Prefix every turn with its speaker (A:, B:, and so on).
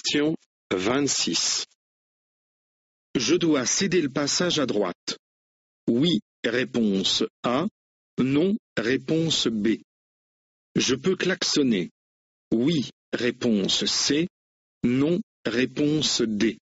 A: Question 26. Je dois céder le passage à droite. Oui, réponse A. Non, réponse B. Je peux klaxonner. Oui, réponse C. Non, réponse D.